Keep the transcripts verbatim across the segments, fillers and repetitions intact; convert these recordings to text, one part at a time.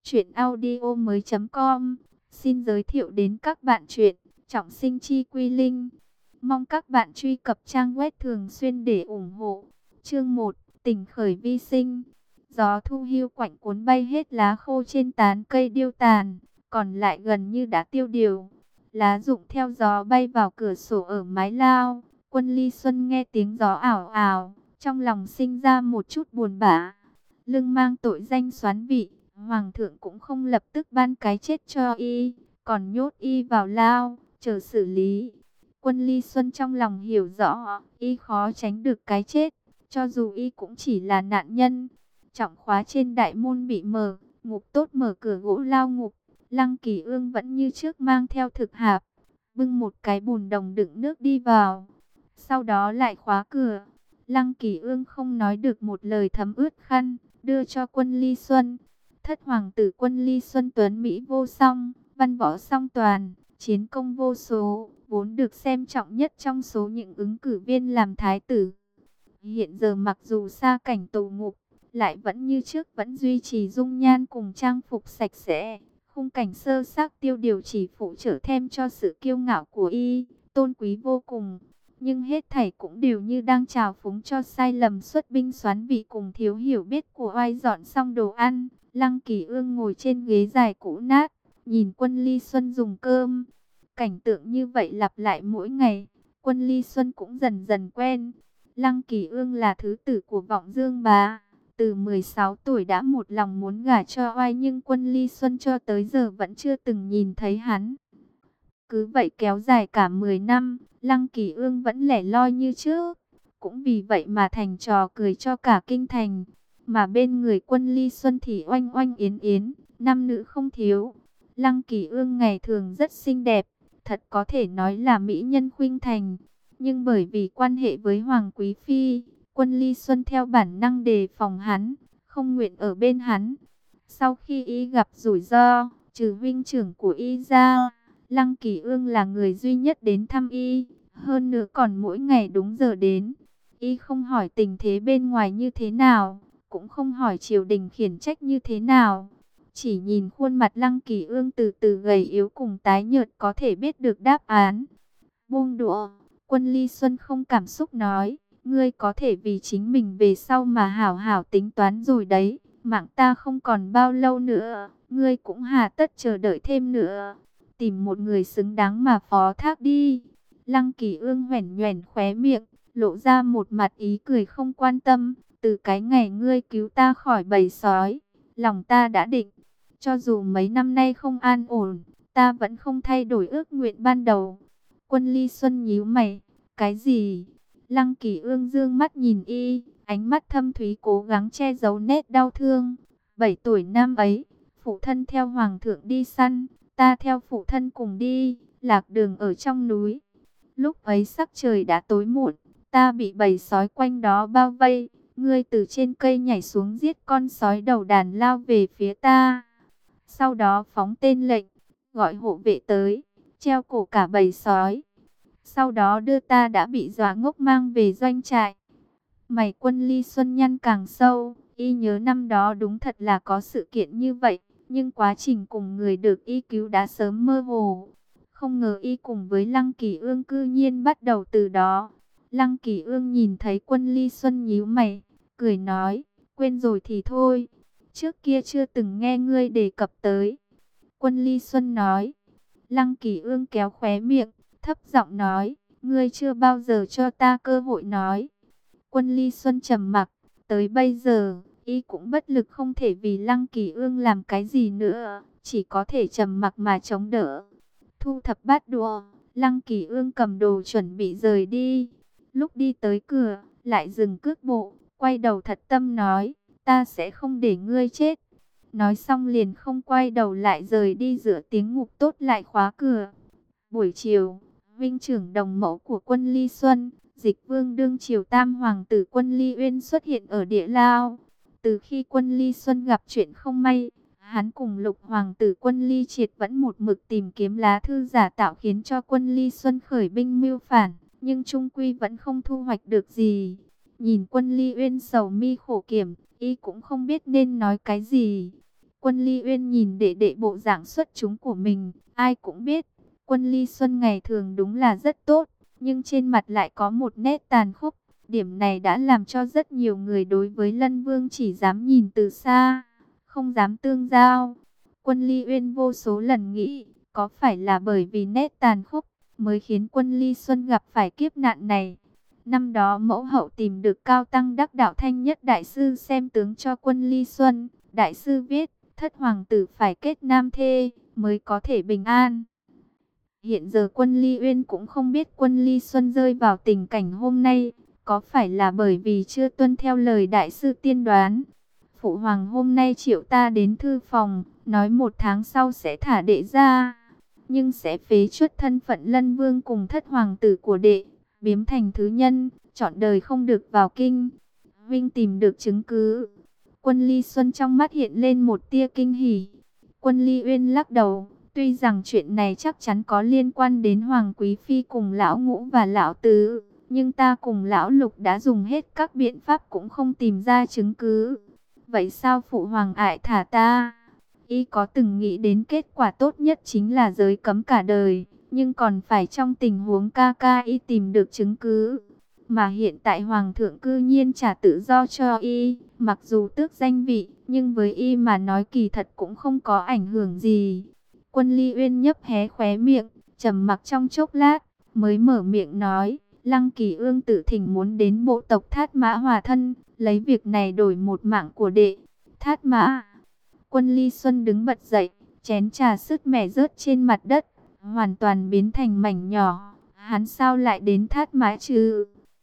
Chuyện audio mới com xin giới thiệu đến các bạn chuyện Trọng Sinh Chi Quy Linh. Mong các bạn truy cập trang web thường xuyên để ủng hộ. Chương một, Tình khởi vi sinh. Gió thu hiu quạnh cuốn bay hết lá khô trên tán cây điêu tàn, còn lại gần như đã tiêu điều. Lá rụng theo gió bay vào cửa sổ ở mái lao. Quân Ly Xuân nghe tiếng gió ảo ảo, trong lòng sinh ra một chút buồn bã. Lưng mang tội danh soán vị, Hoàng thượng cũng không lập tức ban cái chết cho y, còn nhốt y vào lao, chờ xử lý. Quân Ly Xuân trong lòng hiểu rõ, y khó tránh được cái chết, cho dù y cũng chỉ là nạn nhân. Trọng khóa trên đại môn bị mở, Ngục Tốt mở cửa gỗ lao ngục. Lăng Kỳ Ương vẫn như trước mang theo thực hạp, bưng một cái bùn đồng đựng nước đi vào, sau đó lại khóa cửa. Lăng Kỳ Ương không nói được một lời thấm ướt khăn, đưa cho Quân Ly Xuân. Thất hoàng tử Quân Ly Xuân tuấn mỹ vô song, văn võ song toàn, chiến công vô số, vốn được xem trọng nhất trong số những ứng cử viên làm thái tử. Hiện giờ mặc dù xa cảnh tù ngục, lại vẫn như trước vẫn duy trì dung nhan cùng trang phục sạch sẽ. Khung cảnh sơ xác tiêu điều chỉ phụ trợ thêm cho sự kiêu ngạo của y, tôn quý vô cùng. Nhưng hết thảy cũng đều như đang trào phúng cho sai lầm xuất binh soán vị cùng thiếu hiểu biết của oai. Dọn xong đồ ăn, Lăng Kỳ Ương ngồi trên ghế dài cũ nát, nhìn Quân Ly Xuân dùng cơm. Cảnh tượng như vậy lặp lại mỗi ngày, Quân Ly Xuân cũng dần dần quen. Lăng Kỳ Ương là thứ tử của Vọng Dương bá, từ mười sáu tuổi đã một lòng muốn gả cho oai, nhưng Quân Ly Xuân cho tới giờ vẫn chưa từng nhìn thấy hắn. Cứ vậy kéo dài cả mười năm, Lăng Kỳ Ương vẫn lẻ loi như trước, cũng vì vậy mà thành trò cười cho cả kinh thành. Mà bên người Quân Ly Xuân thì oanh oanh yến yến, nam nữ không thiếu. Lăng Kỳ Ương ngày thường rất xinh đẹp, thật có thể nói là mỹ nhân khuynh thành. Nhưng bởi vì quan hệ với Hoàng Quý Phi, Quân Ly Xuân theo bản năng đề phòng hắn, không nguyện ở bên hắn. Sau khi y gặp rủi ro, trừ huynh trưởng của y ra, Lăng Kỳ Ương là người duy nhất đến thăm y, hơn nữa còn mỗi ngày đúng giờ đến. Y không hỏi tình thế bên ngoài như thế nào, cũng không hỏi triều đình khiển trách như thế nào. Chỉ nhìn khuôn mặt Lăng Kỳ Ương từ từ gầy yếu cùng tái nhợt có thể biết được đáp án. Buông đũa, Quân Ly Xuân không cảm xúc nói, ngươi có thể vì chính mình về sau mà hảo hảo tính toán rồi đấy. Mạng ta không còn bao lâu nữa, ngươi cũng hà tất chờ đợi thêm nữa. Tìm một người xứng đáng mà phó thác đi. Lăng Kỳ Ương hoẻn nhoẻn khóe miệng, lộ ra một mặt ý cười không quan tâm. Từ cái ngày ngươi cứu ta khỏi bầy sói, lòng ta đã định, cho dù mấy năm nay không an ổn, ta vẫn không thay đổi ước nguyện ban đầu. Quân Ly Xuân nhíu mày, cái gì? Lăng Kỳ Ương dương mắt nhìn y, ánh mắt thâm thúy cố gắng che giấu nét đau thương. Bảy tuổi năm ấy, phụ thân theo hoàng thượng đi săn, ta theo phụ thân cùng đi, lạc đường ở trong núi. Lúc ấy sắc trời đã tối muộn, ta bị bầy sói quanh đó bao vây. Ngươi từ trên cây nhảy xuống giết con sói đầu đàn lao về phía ta. Sau đó phóng tên lệnh, gọi hộ vệ tới, treo cổ cả bầy sói. Sau đó đưa ta đã bị dọa ngốc mang về doanh trại. Mày Quân Ly Xuân nhăn càng sâu, y nhớ năm đó đúng thật là có sự kiện như vậy. Nhưng quá trình cùng người được y cứu đã sớm mơ hồ. Không ngờ y cùng với Lăng Kỳ Ương cư nhiên bắt đầu từ đó. Lăng Kỳ Ương nhìn thấy Quân Ly Xuân nhíu mày, cười nói, quên rồi thì thôi, trước kia chưa từng nghe ngươi đề cập tới. Quân Ly Xuân nói. Lăng Kỳ Ương kéo khóe miệng, thấp giọng nói, ngươi chưa bao giờ cho ta cơ hội nói. Quân Ly Xuân trầm mặc, tới bây giờ, y cũng bất lực không thể vì Lăng Kỳ Ương làm cái gì nữa, chỉ có thể trầm mặc mà chống đỡ. Thu thập bát đũa, Lăng Kỳ Ương cầm đồ chuẩn bị rời đi. Lúc đi tới cửa, lại dừng cước bộ, quay đầu thật tâm nói, ta sẽ không để ngươi chết. Nói xong liền không quay đầu lại rời đi, giữa tiếng Ngục Tốt lại khóa cửa. Buổi chiều, huynh trưởng đồng mẫu của Quân Ly Xuân, Dịch Vương đương triều tam hoàng tử Quân Ly Uyên xuất hiện ở địa lao. Từ khi Quân Ly Xuân gặp chuyện không may, hắn cùng lục hoàng tử Quân Ly Triệt vẫn một mực tìm kiếm lá thư giả tạo khiến cho Quân Ly Xuân khởi binh mưu phản, nhưng chung quy vẫn không thu hoạch được gì. Nhìn Quân Ly Uyên sầu mi khổ kiểm, y cũng không biết nên nói cái gì. Quân Ly Uyên nhìn đệ đệ bộ dạng xuất chúng của mình, ai cũng biết, Quân Ly Xuân ngày thường đúng là rất tốt, nhưng trên mặt lại có một nét tàn khốc. Điểm này đã làm cho rất nhiều người đối với Lân Vương chỉ dám nhìn từ xa, không dám tương giao. Quân Ly Uyên vô số lần nghĩ, có phải là bởi vì nét tàn khốc mới khiến Quân Ly Xuân gặp phải kiếp nạn này. Năm đó mẫu hậu tìm được cao tăng đắc đạo Thanh Nhất đại sư xem tướng cho Quân Ly Xuân. Đại sư viết, thất hoàng tử phải kết nam thê mới có thể bình an. Hiện giờ Quân Ly Uyên cũng không biết Quân Ly Xuân rơi vào tình cảnh hôm nay, có phải là bởi vì chưa tuân theo lời đại sư tiên đoán. Phụ hoàng hôm nay triệu ta đến thư phòng, nói một tháng sau sẽ thả đệ ra, nhưng sẽ phế truất thân phận Lân Vương cùng thất hoàng tử của đệ, biếm thành thứ nhân, trọn đời không được vào kinh. Vinh tìm được chứng cứ. Quân Ly Xuân trong mắt hiện lên một tia kinh hỉ. Quân Ly Uyên lắc đầu, tuy rằng chuyện này chắc chắn có liên quan đến Hoàng Quý Phi cùng Lão Ngũ và Lão Tứ, nhưng ta cùng Lão Lục đã dùng hết các biện pháp cũng không tìm ra chứng cứ. Vậy sao phụ hoàng ại thả ta? Y có từng nghĩ đến kết quả tốt nhất chính là giới cấm cả đời, nhưng còn phải trong tình huống ca ca y tìm được chứng cứ. Mà hiện tại hoàng thượng cư nhiên trả tự do cho y, mặc dù tước danh vị, nhưng với y mà nói kỳ thật cũng không có ảnh hưởng gì. Quân Ly Uyên nhấp hé khóe miệng, trầm mặc trong chốc lát, mới mở miệng nói, Lăng Kỳ Ương tự thỉnh muốn đến bộ tộc Thát Mã hòa thân, lấy việc này đổi một mạng của đệ. Thát Mã. Quân Ly Xuân đứng bật dậy, chén trà sứt mẻ rớt trên mặt đất, hoàn toàn biến thành mảnh nhỏ. Hắn sao lại đến Thát Mã chứ?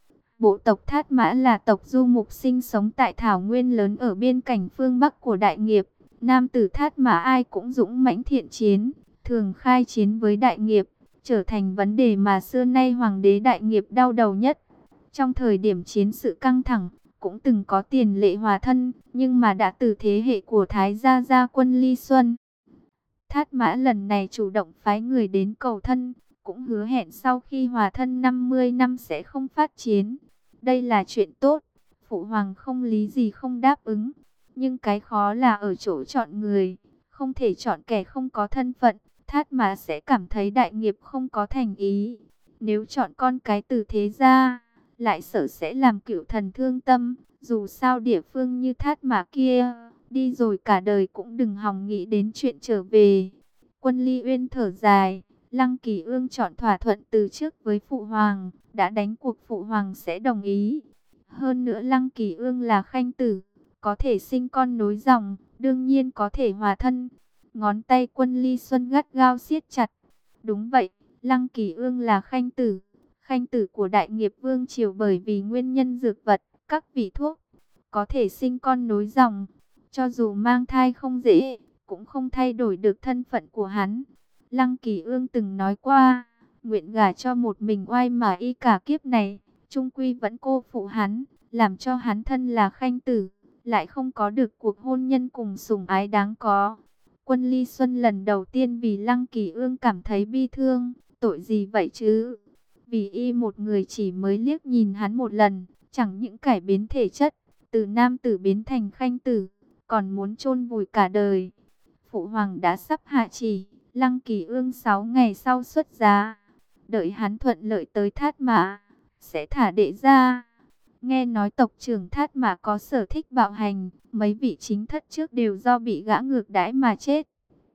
Bộ tộc Thát Mã là tộc du mục sinh sống tại thảo nguyên lớn ở biên cảnh phương Bắc của Đại Nghiệp. Nam tử Thát Mã ai cũng dũng mãnh thiện chiến, thường khai chiến với Đại Nghiệp, trở thành vấn đề mà xưa nay hoàng đế Đại Nghiệp đau đầu nhất. Trong thời điểm chiến sự căng thẳng, cũng từng có tiền lệ hòa thân, nhưng mà đã từ thế hệ của Thái gia gia Quân Ly Xuân. Thát Mã lần này chủ động phái người đến cầu thân, cũng hứa hẹn sau khi hòa thân năm mươi năm sẽ không phát chiến. Đây là chuyện tốt, phụ hoàng không lý gì không đáp ứng. Nhưng cái khó là ở chỗ chọn người, không thể chọn kẻ không có thân phận. Thát Mã sẽ cảm thấy Đại Nghiệp không có thành ý. Nếu chọn con cái từ thế gia, lại sợ sẽ làm cựu thần thương tâm. Dù sao địa phương như Thát Mã kia, đi rồi cả đời cũng đừng hòng nghĩ đến chuyện trở về. Quân Ly Uyên thở dài, Lăng Kỳ Ương chọn thỏa thuận từ trước với phụ hoàng, đã đánh cuộc phụ hoàng sẽ đồng ý. Hơn nữa Lăng Kỳ Ương là khanh tử, có thể sinh con nối dòng, đương nhiên có thể hòa thân. Ngón tay Quân Ly Xuân gắt gao siết chặt. Đúng vậy, Lăng Kỳ Ương là khanh tử, khanh tử của Đại Nghiệp vương triều, bởi vì nguyên nhân dược vật, các vị thuốc, có thể sinh con nối dòng. Cho dù mang thai không dễ, cũng không thay đổi được thân phận của hắn. Lăng Kỳ Ương từng nói qua, nguyện gả cho một mình oai mà y cả kiếp này, chung quy vẫn cô phụ hắn, làm cho hắn thân là khanh tử, lại không có được cuộc hôn nhân cùng sủng ái đáng có. Quân Ly Xuân lần đầu tiên vì Lăng Kỳ Ương cảm thấy bi thương, tội gì vậy chứ? Vì y một người chỉ mới liếc nhìn hắn một lần, chẳng những cải biến thể chất, từ nam tử biến thành khanh tử, còn muốn chôn vùi cả đời. Phụ hoàng đã sắp hạ chỉ, Lăng Kỳ Ương sáu ngày sau xuất giá, đợi hắn thuận lợi tới Thát Mã, sẽ thả đệ ra. Nghe nói tộc trưởng Thát Mã có sở thích bạo hành, mấy vị chính thất trước đều do bị gã ngược đãi mà chết.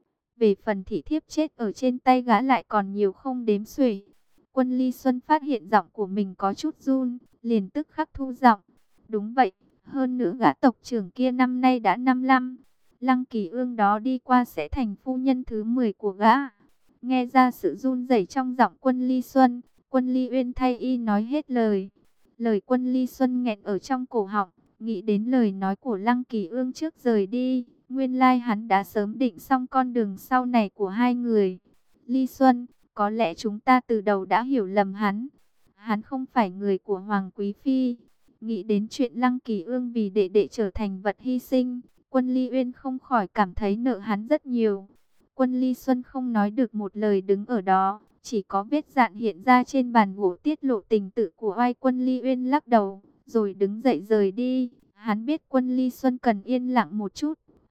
Về phần thị thiếp chết ở trên tay gã lại còn nhiều không đếm xuể. Quân Ly Xuân phát hiện giọng của mình có chút run, liền tức khắc thu giọng. Đúng vậy, hơn nữa gã tộc trưởng kia năm nay đã năm lăm. Lăng Kỳ Ương đó đi qua sẽ thành phu nhân thứ mười của gã. Nghe ra sự run rẩy trong giọng Quân Ly Xuân, Quân Ly Uyên thay y nói hết lời. Lời Quân Ly Xuân nghẹn ở trong cổ họng, nghĩ đến lời nói của Lăng Kỳ Ương trước rời đi. Nguyên lai hắn đã sớm định xong con đường sau này của hai người. Ly Xuân, có lẽ chúng ta từ đầu đã hiểu lầm hắn. Hắn không phải người của Hoàng Quý Phi. Nghĩ đến chuyện Lăng Kỳ Ương vì đệ đệ trở thành vật hy sinh, Quân Ly Uyên không khỏi cảm thấy nợ hắn rất nhiều. Quân Ly Xuân không nói được một lời đứng ở đó, chỉ có vết dạn hiện ra trên bàn gỗ tiết lộ tình tự của oai. Quân Ly Uyên lắc đầu, rồi đứng dậy rời đi. Hắn biết Quân Ly Xuân cần yên lặng một chút.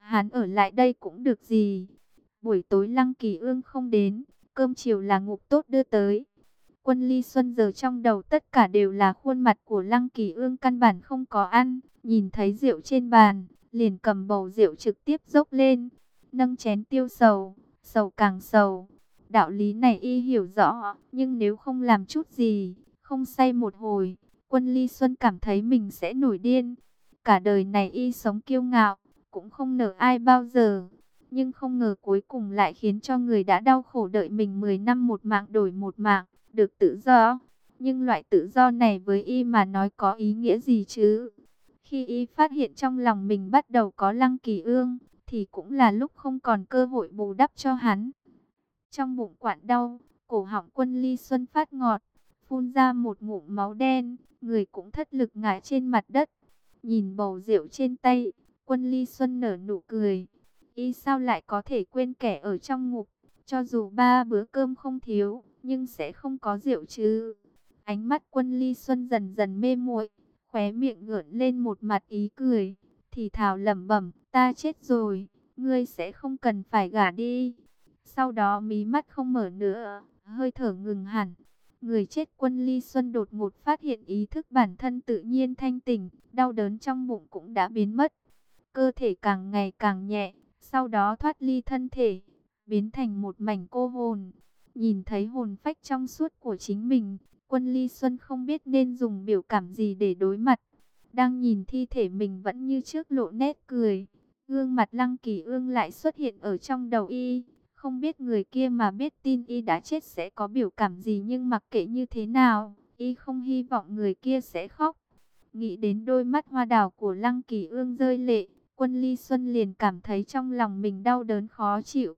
hắn ở lại đây cũng được gì. Buổi tối Lăng Kỳ Ương không đến, cơm chiều là Ngục Tốt đưa tới. Quân Ly Xuân giờ trong đầu tất cả đều là khuôn mặt của Lăng Kỳ Ương, căn bản không có ăn, nhìn thấy rượu trên bàn, liền cầm bầu rượu trực tiếp dốc lên, nâng chén tiêu sầu, sầu càng sầu. Đạo lý này y hiểu rõ, nhưng nếu không làm chút gì, không say một hồi, Quân Ly Xuân cảm thấy mình sẽ nổi điên. Cả đời này y sống kiêu ngạo, cũng không nợ ai bao giờ. Nhưng không ngờ cuối cùng lại khiến cho người đã đau khổ đợi mình mười năm một mạng đổi một mạng, được tự do. Nhưng loại tự do này với y mà nói có ý nghĩa gì chứ? Khi y phát hiện trong lòng mình bắt đầu có Lăng Kỳ Ương, thì cũng là lúc không còn cơ hội bù đắp cho hắn. Trong bụng quặn đau, cổ họng Quân Ly Xuân phát ngọt, phun ra một ngụm máu đen, người cũng thất lực ngã trên mặt đất. Nhìn bầu rượu trên tay, Quân Ly Xuân nở nụ cười. Y sao lại có thể quên kẻ ở trong ngục, cho dù ba bữa cơm không thiếu, nhưng sẽ không có rượu chứ. Ánh mắt Quân Ly Xuân dần dần mê muội, khóe miệng gợn lên một mặt ý cười, thì thào lẩm bẩm, ta chết rồi, ngươi sẽ không cần phải gả đi. Sau đó mí mắt không mở nữa, hơi thở ngừng hẳn. Người chết Quân Ly Xuân đột ngột phát hiện ý thức bản thân tự nhiên thanh tỉnh, đau đớn trong bụng cũng đã biến mất. Cơ thể càng ngày càng nhẹ, sau đó thoát ly thân thể, biến thành một mảnh cô hồn. Nhìn thấy hồn phách trong suốt của chính mình, Quân Ly Xuân không biết nên dùng biểu cảm gì để đối mặt. Đang nhìn thi thể mình vẫn như trước lộ nét cười. Gương mặt Lăng Kỳ Ương lại xuất hiện ở trong đầu y. Không biết người kia mà biết tin y đã chết sẽ có biểu cảm gì, nhưng mặc kệ như thế nào, y không hy vọng người kia sẽ khóc. Nghĩ đến đôi mắt hoa đào của Lăng Kỳ Ương rơi lệ, Quân Ly Xuân liền cảm thấy trong lòng mình đau đớn khó chịu.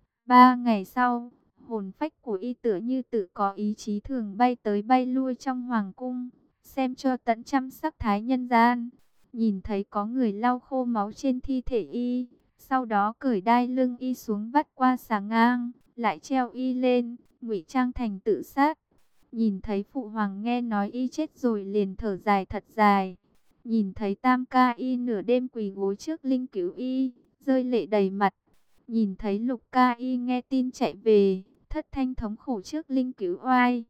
Ba ngày sau, hồn phách của y tựa như tự có ý chí thường bay tới bay lui trong hoàng cung, xem cho tận trăm sắc thái nhân gian. Nhìn thấy có người lau khô máu trên thi thể y, sau đó cởi đai lưng y xuống vắt qua xà ngang, lại treo y lên, ngụy trang thành tự sát. Nhìn thấy phụ hoàng nghe nói y chết rồi liền thở dài thật dài. Nhìn thấy tam ca y nửa đêm quỳ gối trước linh cữu y, rơi lệ đầy mặt. Nhìn thấy lục ca y nghe tin chạy về, thất thanh thống khổ trước linh cữu oai.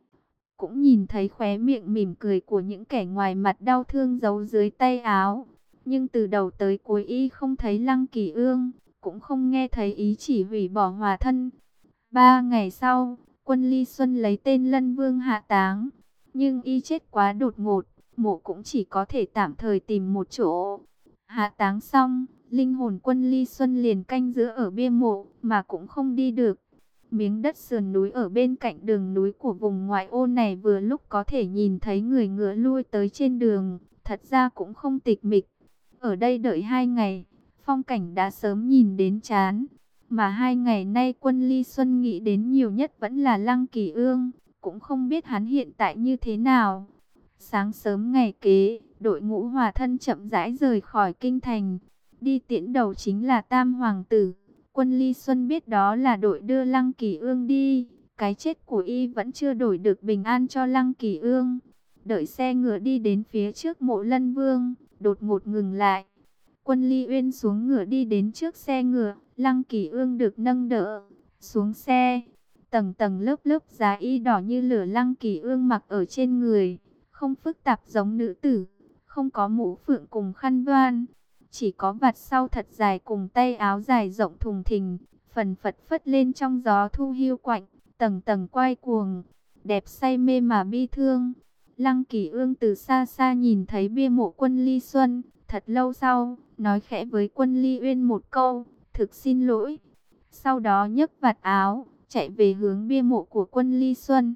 Cũng nhìn thấy khóe miệng mỉm cười của những kẻ ngoài mặt đau thương giấu dưới tay áo. Nhưng từ đầu tới cuối y không thấy Lăng Kỳ Ương, cũng không nghe thấy ý chỉ hủy bỏ hòa thân. Ba ngày sau, Quân Ly Xuân lấy tên Lân Vương hạ táng. Nhưng y chết quá đột ngột, mộ cũng chỉ có thể tạm thời tìm một chỗ. Hạ táng xong, linh hồn Quân Ly Xuân liền canh giữ ở bia mộ, mà cũng không đi được. Miếng đất sườn núi ở bên cạnh đường núi của vùng ngoại ô này vừa lúc có thể nhìn thấy người ngựa lui tới trên đường, thật ra cũng không tịch mịch. Ở đây đợi hai ngày, phong cảnh đã sớm nhìn đến chán. Mà hai ngày nay Quân Ly Xuân nghĩ đến nhiều nhất vẫn là Lăng Kỳ Ương, cũng không biết hắn hiện tại như thế nào. Sáng sớm ngày kế, đội ngũ hòa thân chậm rãi rời khỏi kinh thành. Đi tiễn đầu chính là Tam Hoàng tử. Quân Ly Xuân biết đó là đội đưa Lăng Kỳ Ương đi. Cái chết của y vẫn chưa đổi được bình an cho Lăng Kỳ Ương. Đợi xe ngựa đi đến phía trước mộ Lân Vương, đột ngột ngừng lại. Quân Ly Uyên xuống ngựa đi đến trước xe ngựa, Lăng Kỳ Ương được nâng đỡ xuống xe. Tầng tầng lớp lớp giá y đỏ như lửa Lăng Kỳ Ương mặc ở trên người, không phức tạp giống nữ tử, không có mũ phượng cùng khăn voan, chỉ có vạt sau thật dài cùng tay áo dài rộng thùng thình, phần phật phất lên trong gió thu hiu quạnh, tầng tầng quay cuồng, đẹp say mê mà bi thương. Lăng Kỳ Ương từ xa xa nhìn thấy bia mộ Quân Ly Xuân, thật lâu sau, nói khẽ với Quân Ly Uyên một câu, thực xin lỗi. Sau đó nhấc vạt áo, chạy về hướng bia mộ của Quân Ly Xuân.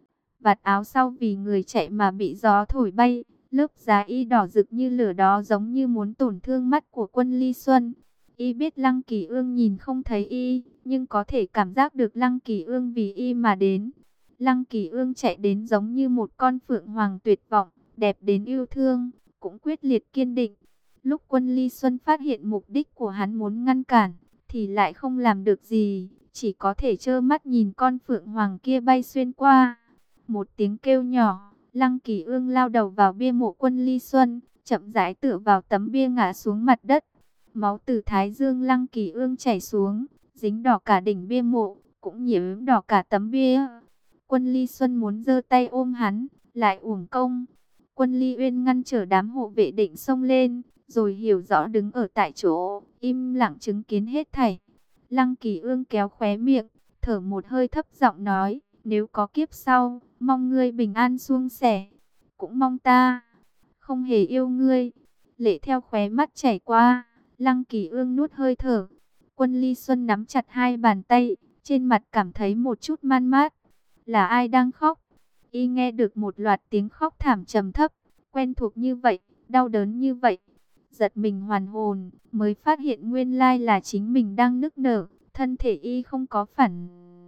Vạt áo sau vì người chạy mà bị gió thổi bay, lớp giá y đỏ rực như lửa đó giống như muốn tổn thương mắt của Quân Ly Xuân. Y biết Lăng Kỳ Ương nhìn không thấy y, nhưng có thể cảm giác được Lăng Kỳ Ương vì y mà đến. Lăng Kỳ Ương chạy đến giống như một con phượng hoàng tuyệt vọng, đẹp đến yêu thương, cũng quyết liệt kiên định. Lúc Quân Ly Xuân phát hiện mục đích của hắn muốn ngăn cản, thì lại không làm được gì, chỉ có thể trơ mắt nhìn con phượng hoàng kia bay xuyên qua. Một tiếng kêu nhỏ, Lăng Kỳ Ương lao đầu vào bia mộ Quân Ly Xuân, chậm rãi tựa vào tấm bia ngã xuống mặt đất. Máu từ thái dương Lăng Kỳ Ương chảy xuống, dính đỏ cả đỉnh bia mộ, cũng nhiễm đỏ cả tấm bia. Quân Ly Xuân muốn giơ tay ôm hắn, lại uổng công. Quân Ly Uyên ngăn trở đám hộ vệ định xông lên, rồi hiểu rõ đứng ở tại chỗ, im lặng chứng kiến hết thảy. Lăng Kỳ Ương kéo khóe miệng, thở một hơi thấp giọng nói, nếu có kiếp sau, mong ngươi bình an suôn sẻ, cũng mong ta không hề yêu ngươi. Lệ theo khóe mắt chảy qua, Lăng Kỳ Ương nuốt hơi thở. Quân Ly Xuân nắm chặt hai bàn tay, trên mặt cảm thấy một chút man mát. Là ai đang khóc? Y nghe được một loạt tiếng khóc thảm trầm thấp, quen thuộc như vậy, đau đớn như vậy. Giật mình hoàn hồn, mới phát hiện nguyên lai là chính mình đang nức nở, thân thể y không có phản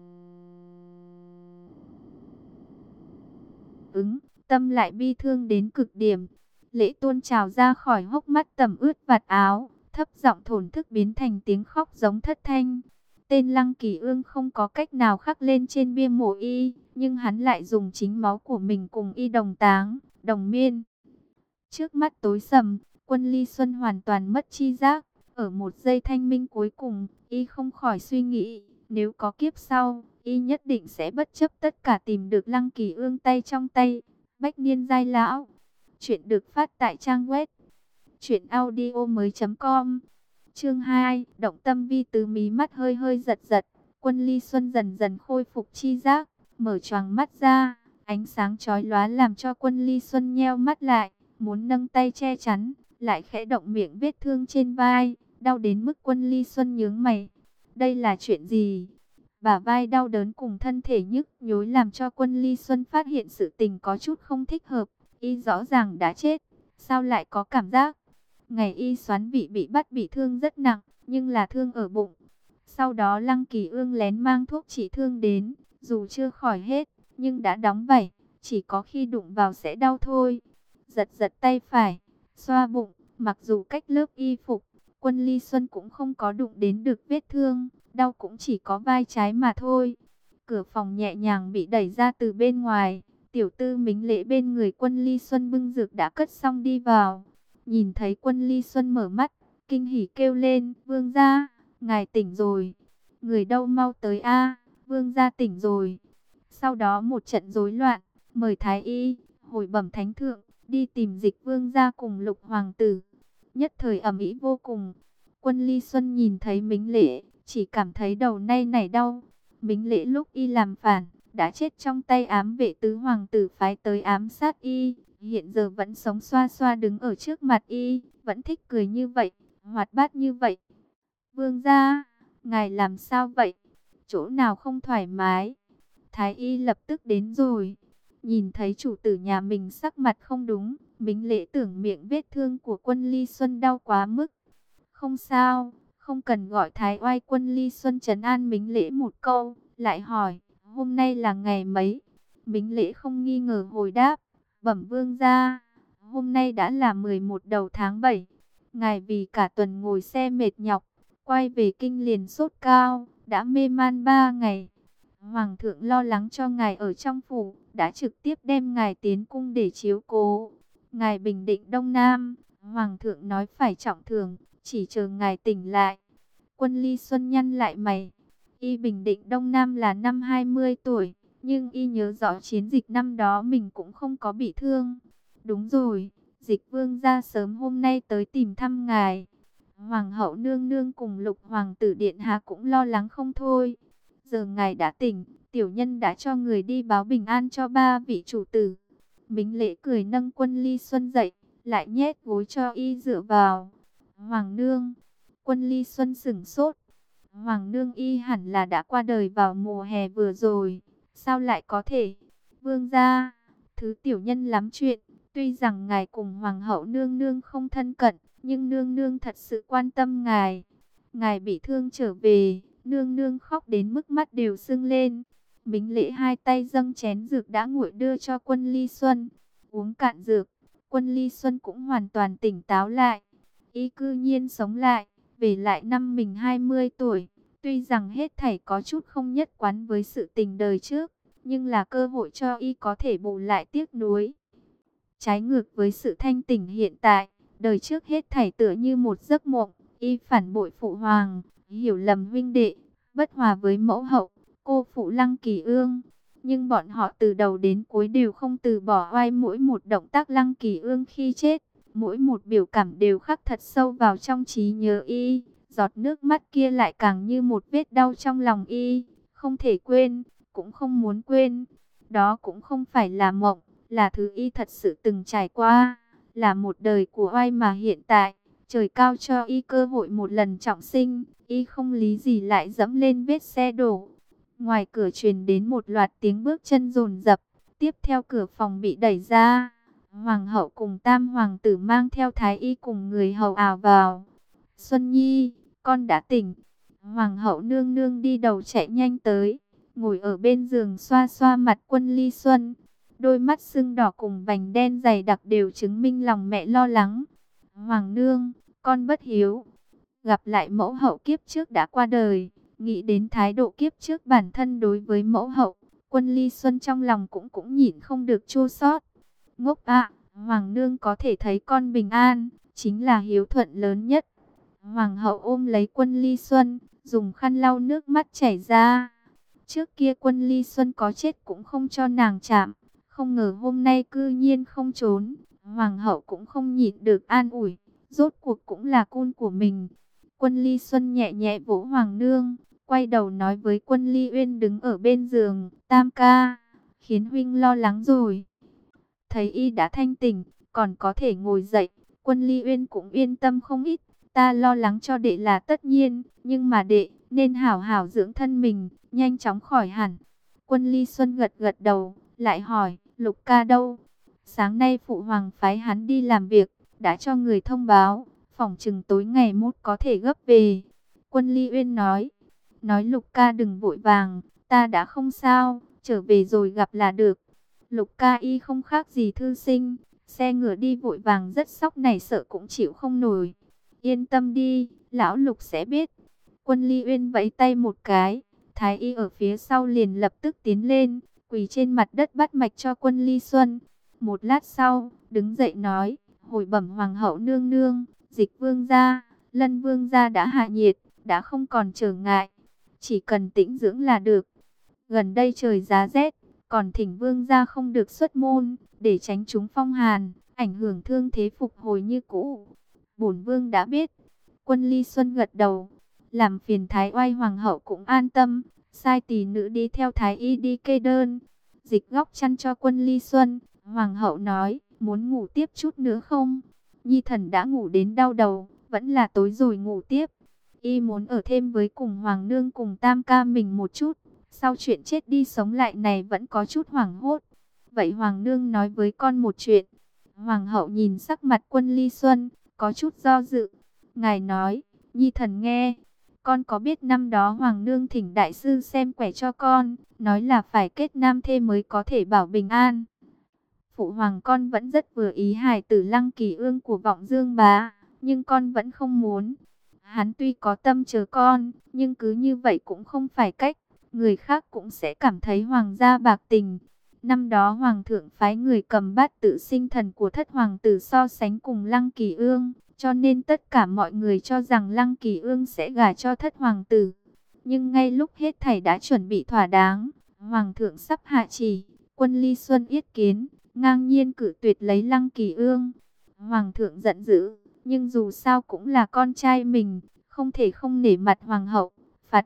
ứng, tâm lại bi thương đến cực điểm. Lệ tuôn trào ra khỏi hốc mắt tẩm ướt vạt áo, thấp giọng thổn thức biến thành tiếng khóc giống thất thanh. Tên Lăng Kỳ Ương không có cách nào khắc lên trên bia mộ y, nhưng hắn lại dùng chính máu của mình cùng y đồng táng, đồng miên. Trước mắt tối sầm, Quân Ly Xuân hoàn toàn mất chi giác. Ở một giây thanh minh cuối cùng, y không khỏi suy nghĩ, nếu có kiếp sau, y nhất định sẽ bất chấp tất cả tìm được Lăng Kỳ Ương tay trong tay. Bách niên giai lão. Chuyện được phát tại trang web truyện audio mới chấm com. Chương hai, động tâm vi tứ, mí mắt hơi hơi giật giật. Quân Ly Xuân dần dần khôi phục chi giác, mở choàng mắt ra. Ánh sáng chói lóa làm cho Quân Ly Xuân nheo mắt lại, muốn nâng tay che chắn, lại khẽ động miệng vết thương trên vai, đau đến mức Quân Ly Xuân nhướng mày. Đây là chuyện gì? Bả vai đau đớn cùng thân thể nhức nhối làm cho Quân Ly Xuân phát hiện sự tình có chút không thích hợp. Y rõ ràng đã chết, sao lại có cảm giác? Ngày y xoán vị bị bắt bị thương rất nặng, nhưng là thương ở bụng. Sau đó Lăng Kỳ Ương lén mang thuốc trị thương đến, dù chưa khỏi hết, nhưng đã đóng vảy, chỉ có khi đụng vào sẽ đau thôi. Giật giật tay phải, xoa bụng, mặc dù cách lớp y phục, Quân Ly Xuân cũng không có đụng đến được vết thương, đau cũng chỉ có vai trái mà thôi. Cửa phòng nhẹ nhàng bị đẩy ra từ bên ngoài. Tiểu tư Mính Lễ bên người Quân Ly Xuân bưng dược đã cất xong đi vào. Nhìn thấy Quân Ly Xuân mở mắt, kinh hỉ kêu lên, vương gia, ngài tỉnh rồi. Người đâu mau tới a, vương gia tỉnh rồi. Sau đó một trận rối loạn, mời thái y, hồi bẩm thánh thượng, đi tìm Dịch vương gia cùng Lục hoàng tử. Nhất thời ầm ĩ vô cùng. Quân Ly Xuân nhìn thấy Mính Lễ, chỉ cảm thấy đầu nay nảy đau. Mính Lễ lúc y làm phản, đã chết trong tay ám vệ tứ hoàng tử phái tới ám sát y, hiện giờ vẫn sống xoa xoa đứng ở trước mặt y, vẫn thích cười như vậy, hoạt bát như vậy. Vương gia, ngài làm sao vậy? Chỗ nào không thoải mái? Thái y lập tức đến rồi. Nhìn thấy chủ tử nhà mình sắc mặt không đúng, Mính Lễ tưởng miệng vết thương của Quân Ly Xuân đau quá mức. Không sao, không cần gọi thái oai. Quân Ly Xuân trấn an Mính Lễ một câu, lại hỏi, hôm nay là ngày mấy? Mính Lễ không nghi ngờ hồi đáp, bẩm vương gia, hôm nay đã là mười một đầu tháng bảy. Ngài vì cả tuần ngồi xe mệt nhọc, quay về kinh liền sốt cao, đã mê man ba ngày. Hoàng thượng lo lắng cho ngài ở trong phủ, đã trực tiếp đem ngài tiến cung để chiếu cố. Ngài bình định Đông Nam, Hoàng thượng nói phải trọng thưởng, chỉ chờ ngài tỉnh lại. Quân Ly Xuân nhăn lại mày. Y bình định Đông Nam là năm hai mươi tuổi, nhưng y nhớ rõ chiến dịch năm đó mình cũng không có bị thương. Đúng rồi, Dịch vương gia sớm hôm nay tới tìm thăm ngài. Hoàng hậu nương nương cùng Lục hoàng tử điện hạ cũng lo lắng không thôi. Giờ ngài đã tỉnh, tiểu nhân đã cho người đi báo bình an cho ba vị chủ tử. Mính Lễ cười nâng Quân Ly Xuân dậy, lại nhét gối cho y dựa vào. Hoàng nương. Quân Ly Xuân sửng sốt. Hoàng nương y hẳn là đã qua đời vào mùa hè vừa rồi, sao lại có thể? Vương gia, thứ tiểu nhân lắm chuyện, tuy rằng ngài cùng hoàng hậu nương nương không thân cận, nhưng nương nương thật sự quan tâm ngài. Ngài bị thương trở về, nương nương khóc đến mức mắt đều sưng lên. Mính Lễ hai tay dâng chén dược đã nguội đưa cho Quân Ly Xuân. Uống cạn dược, Quân Ly Xuân cũng hoàn toàn tỉnh táo lại. Y cư nhiên sống lại, về lại năm mình hai mươi tuổi. Tuy rằng hết thảy có chút không nhất quán với sự tình đời trước, nhưng là cơ hội cho y có thể bù lại tiếc nuối. Trái ngược với sự thanh tỉnh hiện tại, đời trước hết thảy tựa như một giấc mộng, Y phản bội phụ hoàng, hiểu lầm huynh đệ, bất hòa với mẫu hậu, cô phụ Lăng Kỳ Ương. Nhưng bọn họ từ đầu đến cuối đều không từ bỏ oai, mỗi một động tác Lăng Kỳ Ương khi chết, mỗi một biểu cảm đều khắc thật sâu vào trong trí nhớ Y. Giọt nước mắt kia lại càng như một vết đau trong lòng Y, không thể quên, cũng không muốn quên. Đó cũng không phải là mộng, là thứ Y thật sự từng trải qua, là một đời của oai mà hiện tại, trời cao cho Y cơ hội một lần trọng sinh, Y không lý gì lại dẫm lên vết xe đổ. Ngoài cửa truyền đến một loạt tiếng bước chân dồn dập, tiếp theo cửa phòng bị đẩy ra. Hoàng hậu cùng tam hoàng tử mang theo thái y cùng người hầu ào vào. Xuân Nhi, con đã tỉnh. Hoàng hậu nương nương đi đầu chạy nhanh tới, ngồi ở bên giường xoa xoa mặt Quân Ly Xuân. Đôi mắt sưng đỏ cùng vành đen dày đặc đều chứng minh lòng mẹ lo lắng. Hoàng nương, con bất hiếu. Gặp lại mẫu hậu kiếp trước đã qua đời, nghĩ đến thái độ kiếp trước bản thân đối với mẫu hậu, Quân Ly Xuân trong lòng cũng cũng nhịn không được chua xót. Ngốc ạ, Hoàng nương có thể thấy con bình an, chính là hiếu thuận lớn nhất. Hoàng hậu ôm lấy Quân Ly Xuân, dùng khăn lau nước mắt chảy ra. Trước kia Quân Ly Xuân có chết cũng không cho nàng chạm, không ngờ hôm nay cư nhiên không trốn. Hoàng hậu cũng không nhịn được an ủi, rốt cuộc cũng là con của mình. Quân Ly Xuân nhẹ nhẹ vỗ Hoàng nương, quay đầu nói với Quân Ly Uyên đứng ở bên giường, tam ca, khiến huynh lo lắng rồi. Thấy y đã thanh tỉnh, còn có thể ngồi dậy, Quân Ly Uyên cũng yên tâm không ít. Ta lo lắng cho đệ là tất nhiên, nhưng mà đệ nên hảo hảo dưỡng thân mình, nhanh chóng khỏi hẳn. Quân Ly Xuân gật gật đầu, lại hỏi, Lục ca đâu? Sáng nay phụ hoàng phái hắn đi làm việc, đã cho người thông báo, phỏng chừng tối ngày mốt có thể gấp về. Quân Ly Uyên nói, nói Lục ca đừng vội vàng, ta đã không sao, trở về rồi gặp là được. Lục ca y không khác gì thư sinh, xe ngựa đi vội vàng rất sóc này, sợ cũng chịu không nổi. Yên tâm đi, lão Lục sẽ biết. Quân Ly Uyên vẫy tay một cái, thái y ở phía sau liền lập tức tiến lên, quỳ trên mặt đất bắt mạch cho Quân Ly Xuân. Một lát sau, đứng dậy nói, hồi bẩm hoàng hậu nương nương, Dịch vương gia, Lân vương gia đã hạ nhiệt, đã không còn trở ngại, chỉ cần tĩnh dưỡng là được. Gần đây trời giá rét, còn thỉnh vương gia không được xuất môn, để tránh chúng phong hàn, ảnh hưởng thương thế phục hồi như cũ. Bổn vương đã biết. Quân Ly Xuân gật đầu, làm phiền thái oai hoàng hậu cũng an tâm, sai tỷ nữ đi theo thái y đi kê đơn. Dịch góc chăn cho Quân Ly Xuân, hoàng hậu nói, muốn ngủ tiếp chút nữa không? Nhi thần đã ngủ đến đau đầu, vẫn là tối rồi ngủ tiếp. Y muốn ở thêm với cùng hoàng nương cùng tam ca mình một chút, sau chuyện chết đi sống lại này vẫn có chút hoảng hốt. Vậy hoàng nương nói với con một chuyện. Hoàng hậu nhìn sắc mặt Quân Ly Xuân, có chút do dự. Ngài nói, Nhi thần nghe. Con có biết năm đó hoàng nương thỉnh đại sư xem quẻ cho con, nói là phải kết nam thê mới có thể bảo bình an. Phụ hoàng con vẫn rất vừa ý hài tử Lăng Kỳ Ương của Vọng Dương bá, nhưng con vẫn không muốn. Hắn tuy có tâm chờ con, nhưng cứ như vậy cũng không phải cách. Người khác cũng sẽ cảm thấy hoàng gia bạc tình. Năm đó hoàng thượng phái người cầm bát tự sinh thần của thất hoàng tử so sánh cùng Lăng Kỳ Ương, cho nên tất cả mọi người cho rằng Lăng Kỳ Ương sẽ gả cho thất hoàng tử. Nhưng ngay lúc hết thảy đã chuẩn bị thỏa đáng, hoàng thượng sắp hạ chỉ, Quân Ly Xuân yết kiến, ngang nhiên cử tuyệt lấy Lăng Kỳ Ương. Hoàng thượng giận dữ, nhưng dù sao cũng là con trai mình, không thể không nể mặt hoàng hậu, phạt.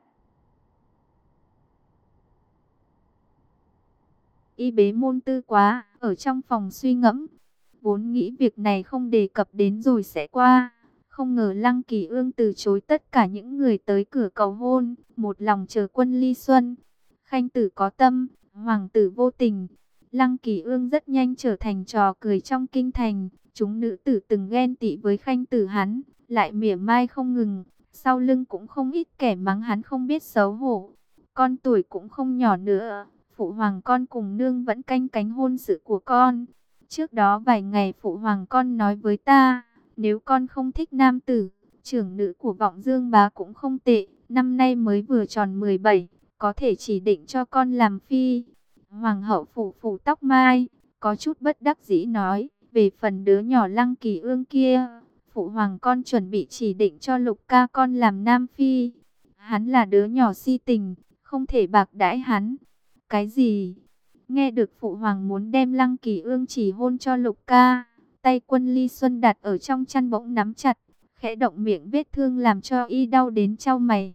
Y bế môn tư quá, ở trong phòng suy ngẫm. Vốn nghĩ việc này không đề cập đến rồi sẽ qua. Không ngờ Lăng Kỳ Ương từ chối tất cả những người tới cửa cầu hôn, một lòng chờ Quân Ly Xuân. Khanh tử có tâm, hoàng tử vô tình. Lăng Kỳ Ương rất nhanh trở thành trò cười trong kinh thành. Chúng nữ tử từng ghen tị với khanh tử hắn, lại mỉa mai không ngừng. Sau lưng cũng không ít kẻ mắng hắn không biết xấu hổ. Con tuổi cũng không nhỏ nữa. Phụ hoàng con cùng nương vẫn canh cánh hôn sự của con. Trước đó vài ngày phụ hoàng con nói với ta, nếu con không thích nam tử, trưởng nữ của Vọng Dương bá cũng không tệ. Năm nay mới vừa tròn mười bảy, có thể chỉ định cho con làm phi. Hoàng hậu phủ phủ tóc mai, có chút bất đắc dĩ nói, về phần đứa nhỏ Lăng Kỳ Ương kia, phụ hoàng con chuẩn bị chỉ định cho Lục ca con làm nam phi. Hắn là đứa nhỏ si tình, không thể bạc đãi hắn. Cái gì? Nghe được phụ hoàng muốn đem Lăng Kỳ Ương chỉ hôn cho Lục ca, tay Quân Ly Xuân đặt ở trong chăn bỗng nắm chặt, khẽ động miệng vết thương làm cho y đau đến chau mày.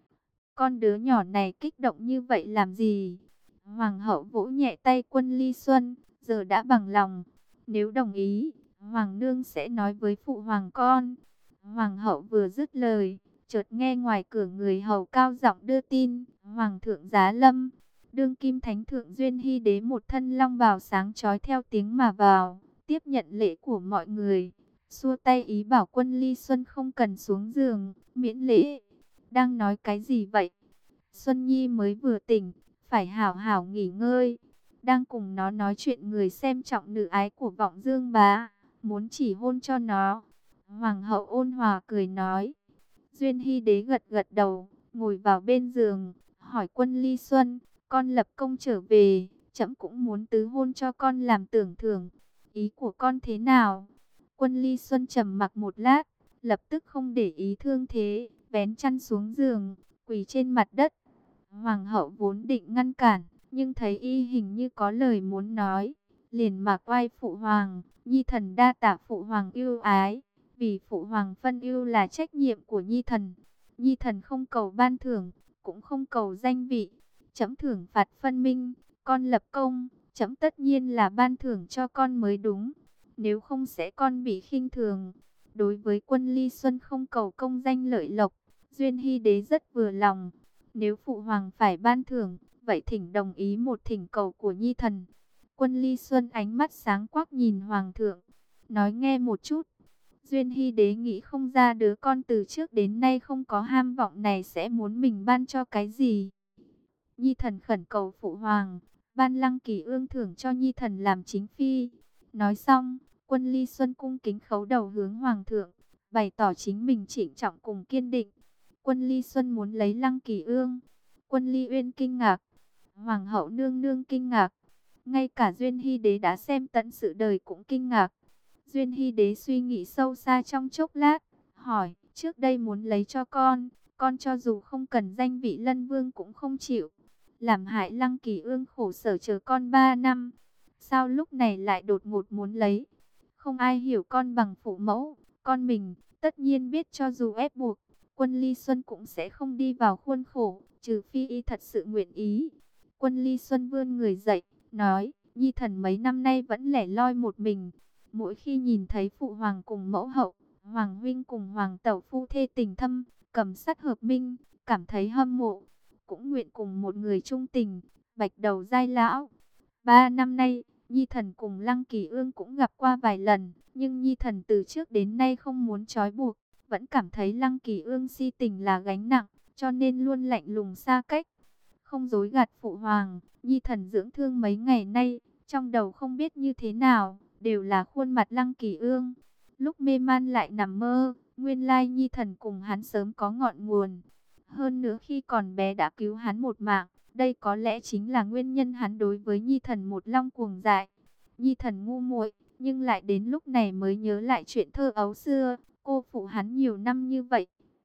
Con đứa nhỏ này kích động như vậy làm gì? Hoàng hậu vỗ nhẹ tay Quân Ly Xuân, giờ đã bằng lòng. Nếu đồng ý, Hoàng nương sẽ nói với phụ hoàng con. Hoàng hậu vừa dứt lời, chợt nghe ngoài cửa người hầu cao giọng đưa tin, Hoàng thượng giá lâm. Đương kim thánh thượng Duyên Hy Đế một thân long bào sáng chói theo tiếng mà vào, tiếp nhận lễ của mọi người, xua tay ý bảo Quân Ly Xuân không cần xuống giường, miễn lễ. Đang nói cái gì vậy? Xuân Nhi mới vừa tỉnh, phải hảo hảo nghỉ ngơi. Đang cùng nó nói chuyện người xem trọng nữ ái của Vọng Dương bá, muốn chỉ hôn cho nó. Hoàng hậu ôn hòa cười nói. Duyên Hy Đế gật gật đầu, ngồi vào bên giường, hỏi Quân Ly Xuân, con lập công trở về, trẫm cũng muốn tứ hôn cho con làm tưởng thưởng. Ý của con thế nào? Quân Ly Xuân trầm mặc một lát, lập tức không để ý thương thế, vén chăn xuống giường, quỳ trên mặt đất. Hoàng hậu vốn định ngăn cản, nhưng thấy y hình như có lời muốn nói, liền mạc oai phụ hoàng, nhi thần đa tạ phụ hoàng yêu ái, vì phụ hoàng phân ưu là trách nhiệm của nhi thần. Nhi thần không cầu ban thưởng, cũng không cầu danh vị, trẫm thưởng phạt phân minh, con lập công, trẫm tất nhiên là ban thưởng cho con mới đúng, nếu không sẽ con bị khinh thường. Đối với Quân Ly Xuân không cầu công danh lợi lộc, Duyên Hy Đế rất vừa lòng. Nếu phụ hoàng phải ban thưởng, vậy thỉnh đồng ý một thỉnh cầu của nhi thần. Quân Ly Xuân ánh mắt sáng quắc nhìn hoàng thượng, nói nghe một chút. Duyên Hy Đế nghĩ không ra đứa con từ trước đến nay không có ham vọng này sẽ muốn mình ban cho cái gì. Nhi thần khẩn cầu phụ hoàng, ban Lăng Kỳ Ương thưởng cho nhi thần làm chính phi. Nói xong, Quân Ly Xuân cung kính khấu đầu hướng hoàng thượng, bày tỏ chính mình trịnh trọng cùng kiên định. Quân Ly Xuân muốn lấy Lăng Kỳ Ương. Quân Ly Uyên kinh ngạc, hoàng hậu nương nương kinh ngạc, ngay cả Duyên Hy Đế đã xem tận sự đời cũng kinh ngạc. Duyên Hy Đế suy nghĩ sâu xa trong chốc lát, hỏi, trước đây muốn lấy cho con, con cho dù không cần danh vị lân vương cũng không chịu. Làm hại Lăng Kỳ Ương khổ sở chờ con ba năm, sao lúc này lại đột ngột muốn lấy? Không ai hiểu con bằng phụ mẫu, con mình tất nhiên biết cho dù ép buộc, Quân Ly Xuân cũng sẽ không đi vào khuôn khổ, trừ phi y thật sự nguyện ý. Quân Ly Xuân vươn người dậy, nói, nhi thần mấy năm nay vẫn lẻ loi một mình. Mỗi khi nhìn thấy phụ hoàng cùng mẫu hậu, hoàng huynh cùng hoàng tẩu phu thê tình thâm, cầm sắt hợp minh, cảm thấy hâm mộ, cũng nguyện cùng một người chung tình, bạch đầu giai lão. Ba năm nay, nhi thần cùng Lăng Kỳ Ương cũng gặp qua vài lần, nhưng nhi thần từ trước đến nay không muốn trói buộc, vẫn cảm thấy Lăng Kỳ Ương si tình là gánh nặng, cho nên luôn lạnh lùng xa cách. Không dối gạt phụ hoàng, nhi thần dưỡng thương mấy ngày nay, trong đầu không biết như thế nào, đều là khuôn mặt Lăng Kỳ Ương. Lúc mê man lại nằm mơ, nguyên lai nhi thần cùng hắn sớm có ngọn nguồn. Hơn nữa khi còn bé đã cứu hắn một mạng, đây có lẽ chính là nguyên nhân hắn đối với nhi thần một long cuồng dại. Nhi thần ngu muội, nhưng lại đến lúc này mới nhớ lại chuyện thơ ấu xưa, cô phụ hắn nhiều năm như vậy.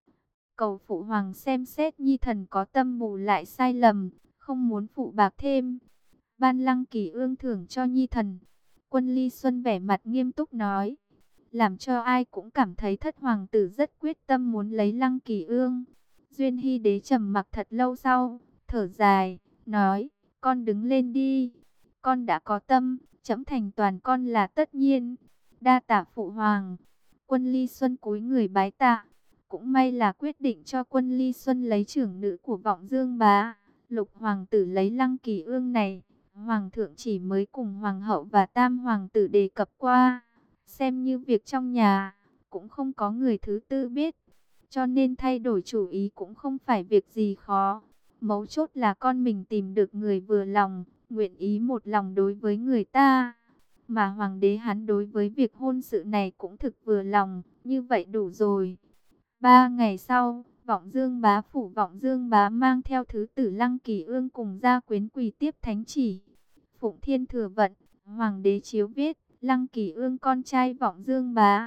Cầu phụ hoàng xem xét nhi thần có tâm bù lại sai lầm, không muốn phụ bạc thêm. Ban Lăng Kỳ Ương thưởng cho nhi thần. Quân Ly Xuân vẻ mặt nghiêm túc nói, làm cho ai cũng cảm thấy thất hoàng tử rất quyết tâm muốn lấy Lăng Kỳ Ương. Duyên Hy Đế trầm mặc thật lâu sau, thở dài, nói, con đứng lên đi. Con đã có tâm, trẫm thành toàn con là tất nhiên. Đa tạ phụ hoàng. Quân Ly Xuân cúi người bái tạ. Cũng may là quyết định cho Quân Ly Xuân lấy trưởng nữ của Vọng Dương bá. Lục hoàng tử lấy Lăng Kỳ Ương này, hoàng thượng chỉ mới cùng hoàng hậu và tam hoàng tử đề cập qua, xem như việc trong nhà, cũng không có người thứ tư biết, cho nên thay đổi chủ ý cũng không phải việc gì khó. Mấu chốt là con mình tìm được người vừa lòng, nguyện ý một lòng đối với người ta, mà hoàng đế hắn đối với việc hôn sự này cũng thực vừa lòng, như vậy đủ rồi. Ba ngày sau, Vọng Dương bá phủ Vọng Dương bá mang theo thứ tử Lăng Kỳ Ương cùng gia quyến quỳ tiếp thánh chỉ. Phụng Thiên Thừa Vận, hoàng đế chiếu viết, Lăng Kỳ Ương con trai Vọng Dương bá,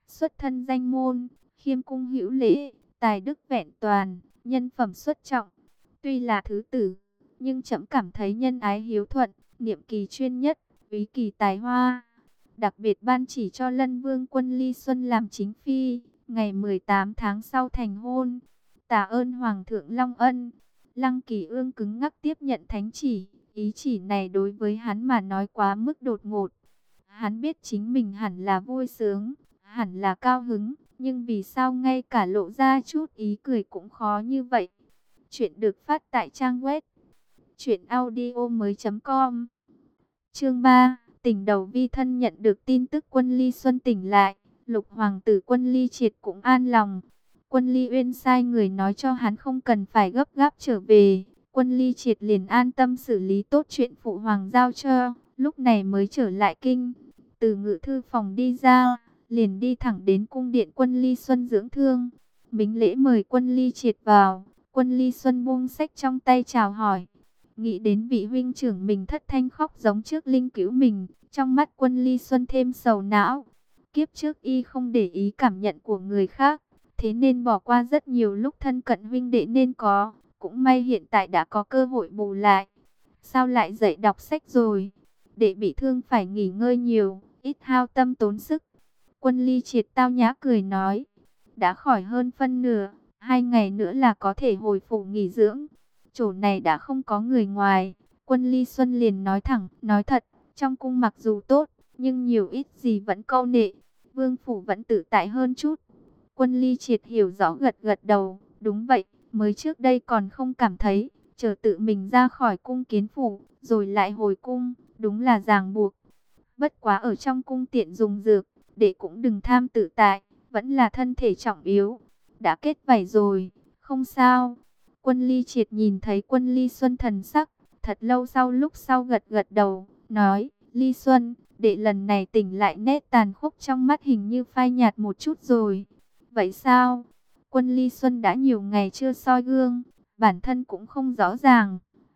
Xuất thân danh môn, khiêm cung hữu lễ, tài đức vẹn toàn, nhân phẩm xuất trọng. Tuy là thứ tử, nhưng trẫm cảm thấy nhân ái hiếu thuận, niệm kỳ chuyên nhất, úy kỳ tài hoa. Đặc biệt ban chỉ cho Lân Vương Quân Ly Xuân làm chính phi, ngày mười tám tháng sau thành hôn. Tạ ơn Hoàng thượng long ân. Lăng Kỳ Ương cứng ngắc tiếp nhận thánh chỉ, ý chỉ này đối với hắn mà nói quá mức đột ngột. Hắn biết chính mình hẳn là vui sướng, hẳn là cao hứng, nhưng vì sao ngay cả lộ ra chút ý cười cũng khó như vậy. Chuyện được phát tại trang web truyện audio mới.com. Chương ba, Tỉnh Đầu Vi Thân nhận được tin tức Quân Ly Xuân tỉnh lại, Lục hoàng tử Quân Ly Triệt cũng an lòng. Quân Ly Uyên sai người nói cho hắn không cần phải gấp gáp trở về. Quân Ly Triệt liền an tâm xử lý tốt chuyện phụ hoàng giao cho, lúc này mới trở lại kinh. Từ ngự thư phòng đi ra, liền đi thẳng đến cung điện Quân Ly Xuân dưỡng thương. Mính lễ mời Quân Ly Triệt vào. Quân Ly Xuân buông sách trong tay chào hỏi. Nghĩ đến vị huynh trưởng mình thất thanh khóc giống trước linh cứu mình, trong mắt Quân Ly Xuân thêm sầu não. Kiếp trước y không để ý cảm nhận của người khác, thế nên bỏ qua rất nhiều lúc thân cận huynh đệ nên có. Cũng may hiện tại đã có cơ hội bù lại. Sao lại dậy đọc sách rồi? Đệ bị thương phải nghỉ ngơi nhiều, ít hao tâm tốn sức. Quân Ly Triệt tao nhã cười nói. Đã khỏi hơn phân nửa, hai ngày nữa là có thể hồi phủ nghỉ dưỡng. Chỗ này đã không có người ngoài. Quân Ly Xuân liền nói thẳng, nói thật, trong cung mặc dù tốt, nhưng nhiều ít gì vẫn câu nệ. Vương phủ vẫn tự tại hơn chút. Quân Ly Triệt hiểu rõ gật gật đầu, đúng vậy, mới trước đây còn không cảm thấy, chờ tự mình ra khỏi cung kiến phủ, rồi lại hồi cung, đúng là ràng buộc. Bất quá ở trong cung tiện dùng dược, để cũng đừng tham tự tại, vẫn là thân thể trọng yếu. Đã kết vảy rồi, không sao. Quân Ly Triệt nhìn thấy Quân Ly Xuân thần sắc, thật lâu sau lúc sau gật gật đầu, nói, Ly Xuân, đệ lần này tỉnh lại nét tàn khốc trong mắt hình như phai nhạt một chút rồi. Vậy sao? Quân Ly Xuân đã nhiều ngày chưa soi gương, bản thân cũng không rõ ràng.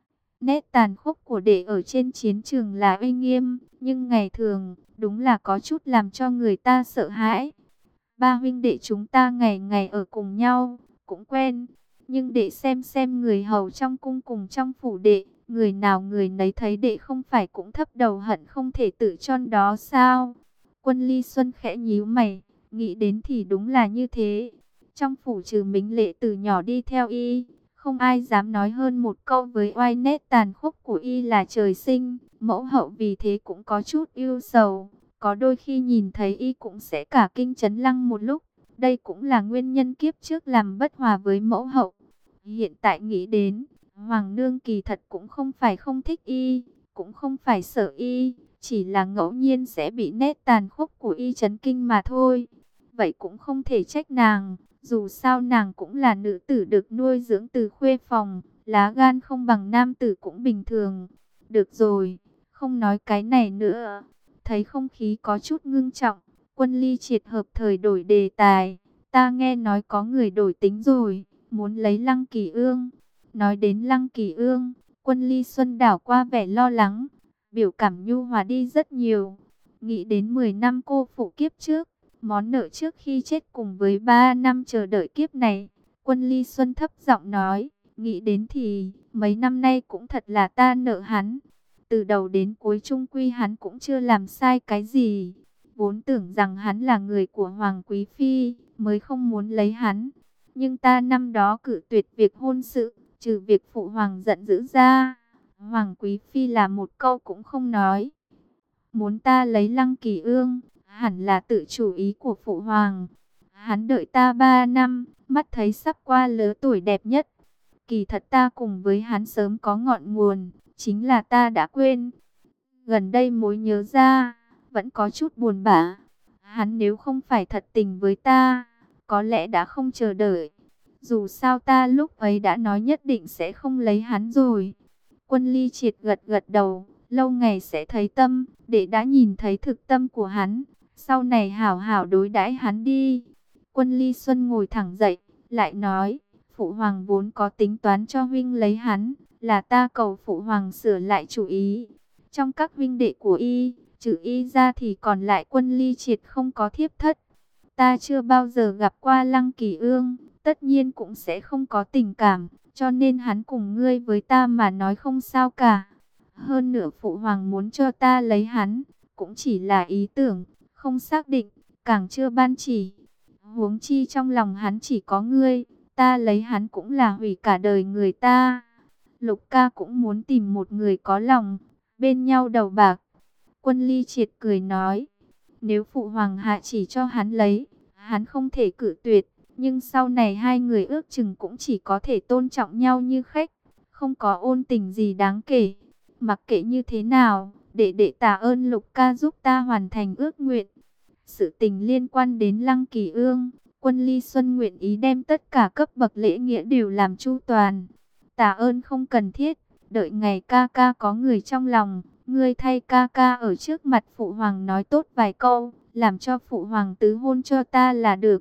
Nét tàn khốc của đệ ở trên chiến trường là uy nghiêm, nhưng ngày thường, đúng là có chút làm cho người ta sợ hãi. Ba huynh đệ chúng ta ngày ngày ở cùng nhau, cũng quen. Nhưng đệ xem xem người hầu trong cung cùng trong phủ đệ, người nào người nấy thấy đệ không phải cũng thấp đầu hận không thể tự chôn đó sao? Quân Ly Xuân khẽ nhíu mày, nghĩ đến thì đúng là như thế. Trong phủ trừ Mính Lệ từ nhỏ đi theo y, không ai dám nói hơn một câu với oai nét tàn khốc của y là trời sinh. Mẫu hậu vì thế cũng có chút ưu sầu, có đôi khi nhìn thấy y cũng sẽ cả kinh chấn lăng một lúc. Đây cũng là nguyên nhân kiếp trước làm bất hòa với mẫu hậu. Hiện tại nghĩ đến, Hoàng nương kỳ thật cũng không phải không thích y, cũng không phải sợ y, chỉ là ngẫu nhiên sẽ bị nét tàn khốc của y chấn kinh mà thôi. Vậy cũng không thể trách nàng, dù sao nàng cũng là nữ tử được nuôi dưỡng từ khuê phòng, lá gan không bằng nam tử cũng bình thường. Được rồi, không nói cái này nữa. Thấy không khí có chút ngưng trọng, Quân Ly Triệt hợp thời đổi đề tài. Ta nghe nói có người đổi tính rồi, muốn lấy Lăng Kỳ Ương. Nói đến Lăng Kỳ Ương, Quân Ly Xuân đảo qua vẻ lo lắng, biểu cảm nhu hòa đi rất nhiều. Nghĩ đến mười năm cô phụ kiếp trước, món nợ trước khi chết cùng với ba năm chờ đợi kiếp này. Quân Ly Xuân thấp giọng nói, nghĩ đến thì mấy năm nay cũng thật là ta nợ hắn. Từ đầu đến cuối chung quy hắn cũng chưa làm sai cái gì. Vốn tưởng rằng hắn là người của Hoàng Quý Phi, mới không muốn lấy hắn. Nhưng ta năm đó cự tuyệt việc hôn sự, trừ việc phụ hoàng giận dữ ra. Hoàng Quý Phi là một câu cũng không nói. Muốn ta lấy Lăng Kỳ Ương, hẳn là tự chủ ý của phụ hoàng. Hắn đợi ta ba năm, mắt thấy sắp qua lứa tuổi đẹp nhất. Kỳ thật ta cùng với hắn sớm có ngọn nguồn, chính là ta đã quên. Gần đây mới nhớ ra, vẫn có chút buồn bã. Hắn nếu không phải thật tình với ta, có lẽ đã không chờ đợi. Dù sao ta lúc ấy đã nói nhất định sẽ không lấy hắn rồi. Quân Ly Triệt gật gật đầu, lâu ngày sẽ thấy tâm, để đã nhìn thấy thực tâm của hắn. Sau này hảo hảo đối đãi hắn đi. Quân Ly Xuân ngồi thẳng dậy, lại nói, phụ hoàng vốn có tính toán cho huynh lấy hắn, là ta cầu phụ hoàng sửa lại chủ ý. Trong các huynh đệ của y, trừ y ra thì còn lại Quân Ly Triệt không có thiếp thất. Ta chưa bao giờ gặp qua Lăng Kỳ Ương, tất nhiên cũng sẽ không có tình cảm, cho nên hắn cùng ngươi với ta mà nói không sao cả. Hơn nữa phụ hoàng muốn cho ta lấy hắn, cũng chỉ là ý tưởng, không xác định, càng chưa ban chỉ. Huống chi trong lòng hắn chỉ có ngươi, ta lấy hắn cũng là hủy cả đời người ta. Lục ca cũng muốn tìm một người có lòng, bên nhau đầu bạc. Quân Ly Triệt cười nói, nếu phụ hoàng hạ chỉ cho hắn lấy, hắn không thể cự tuyệt, nhưng sau này hai người ước chừng cũng chỉ có thể tôn trọng nhau như khách, không có ôn tình gì đáng kể. Mặc kệ như thế nào, để đệ tạ ơn Lục ca giúp ta hoàn thành ước nguyện. Sự tình liên quan đến Lăng Kỳ Ương, Quân Ly Xuân nguyện ý đem tất cả cấp bậc lễ nghĩa đều làm chu toàn. Tạ ơn không cần thiết, đợi ngày ca ca có người trong lòng, ngươi thay ca ca ở trước mặt phụ hoàng nói tốt vài câu, làm cho phụ hoàng tứ hôn cho ta là được.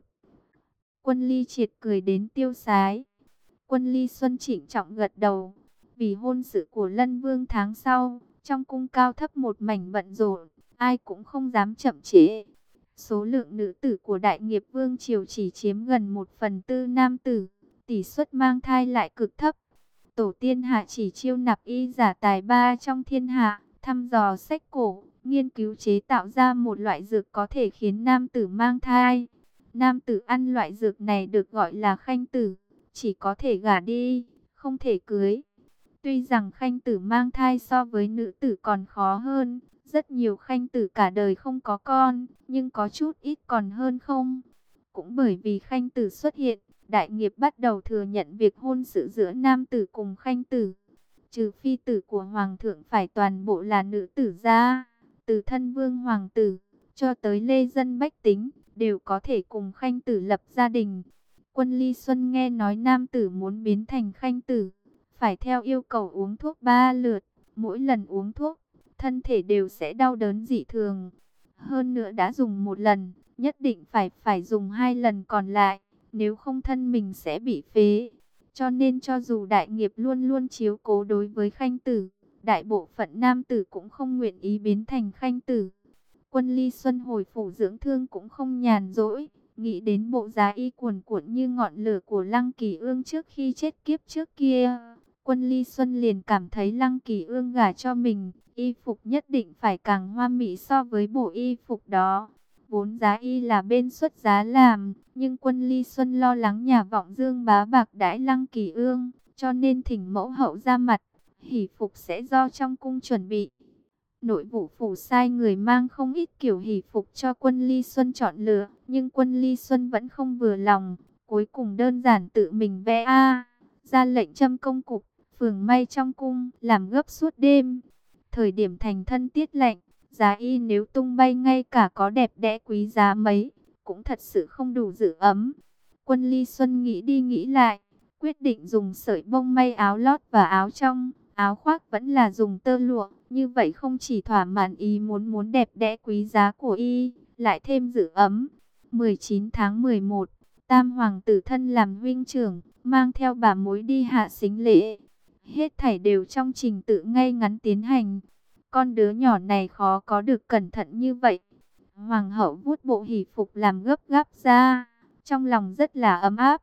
Quân Ly Triệt cười đến tiêu sái. Quân Ly Xuân trịnh trọng gật đầu. Vì hôn sự của Lân Vương tháng sau, trong cung cao thấp một mảnh bận rộn, ai cũng không dám chậm trễ. Số lượng nữ tử của Đại Nghiệp Vương triều chỉ chiếm gần một phần tư nam tử, tỷ suất mang thai lại cực thấp. Tổ tiên hạ chỉ chiêu nạp y giả tài ba trong thiên hạ, thăm dò sách cổ, nghiên cứu chế tạo ra một loại dược có thể khiến nam tử mang thai. Nam tử ăn loại dược này được gọi là khanh tử, chỉ có thể gả đi, không thể cưới. Tuy rằng khanh tử mang thai so với nữ tử còn khó hơn, rất nhiều khanh tử cả đời không có con, nhưng có chút ít còn hơn không. Cũng bởi vì khanh tử xuất hiện, Đại Nghiệp bắt đầu thừa nhận việc hôn sự giữa nam tử cùng khanh tử. Trừ phi tử của hoàng thượng phải toàn bộ là nữ tử ra, từ thân vương hoàng tử, cho tới lê dân bách tính, đều có thể cùng khanh tử lập gia đình. Quân Ly Xuân nghe nói nam tử muốn biến thành khanh tử, phải theo yêu cầu uống thuốc ba lượt, mỗi lần uống thuốc, thân thể đều sẽ đau đớn dị thường. Hơn nữa đã dùng một lần, nhất định phải phải dùng hai lần còn lại, nếu không thân mình sẽ bị phế. Cho nên cho dù Đại Nghiệp luôn luôn chiếu cố đối với khanh tử, đại bộ phận nam tử cũng không nguyện ý biến thành khanh tử. Quân Ly Xuân hồi phủ dưỡng thương cũng không nhàn rỗi, nghĩ đến bộ giá y cuồn cuộn như ngọn lửa của Lăng Kỳ Ương trước khi chết kiếp trước kia. Quân Ly Xuân liền cảm thấy Lăng Kỳ Ương gả cho mình, y phục nhất định phải càng hoa mỹ so với bộ y phục đó. Vốn giá y là bên xuất giá làm, nhưng Quân Ly Xuân lo lắng nhà vọng dương bá bạc đãi Lăng Kỳ Ương, cho nên thỉnh mẫu hậu ra mặt, hỷ phục sẽ do trong cung chuẩn bị. Nội vụ phủ sai người mang không ít kiểu hỷ phục cho Quân Ly Xuân chọn lựa, nhưng Quân Ly Xuân vẫn không vừa lòng, cuối cùng đơn giản tự mình vẽ a, ra lệnh châm công cục, phường may trong cung, làm gấp suốt đêm. Thời điểm thành thân tiết lạnh, giá y nếu tung bay ngay cả có đẹp đẽ quý giá mấy, cũng thật sự không đủ giữ ấm. Quân Ly Xuân nghĩ đi nghĩ lại, quyết định dùng sợi bông may áo lót và áo trong, áo khoác vẫn là dùng tơ lụa. Như vậy không chỉ thỏa mãn ý muốn muốn đẹp đẽ quý giá của y, lại thêm giữ ấm. mười chín tháng mười một, Tam hoàng tử thân làm huynh trưởng, mang theo bà mối đi hạ sính lễ. Hết thảy đều trong trình tự ngay ngắn tiến hành. Con đứa nhỏ này khó có được cẩn thận như vậy. Hoàng hậu vuốt bộ hỷ phục làm gấp gáp ra, trong lòng rất là ấm áp.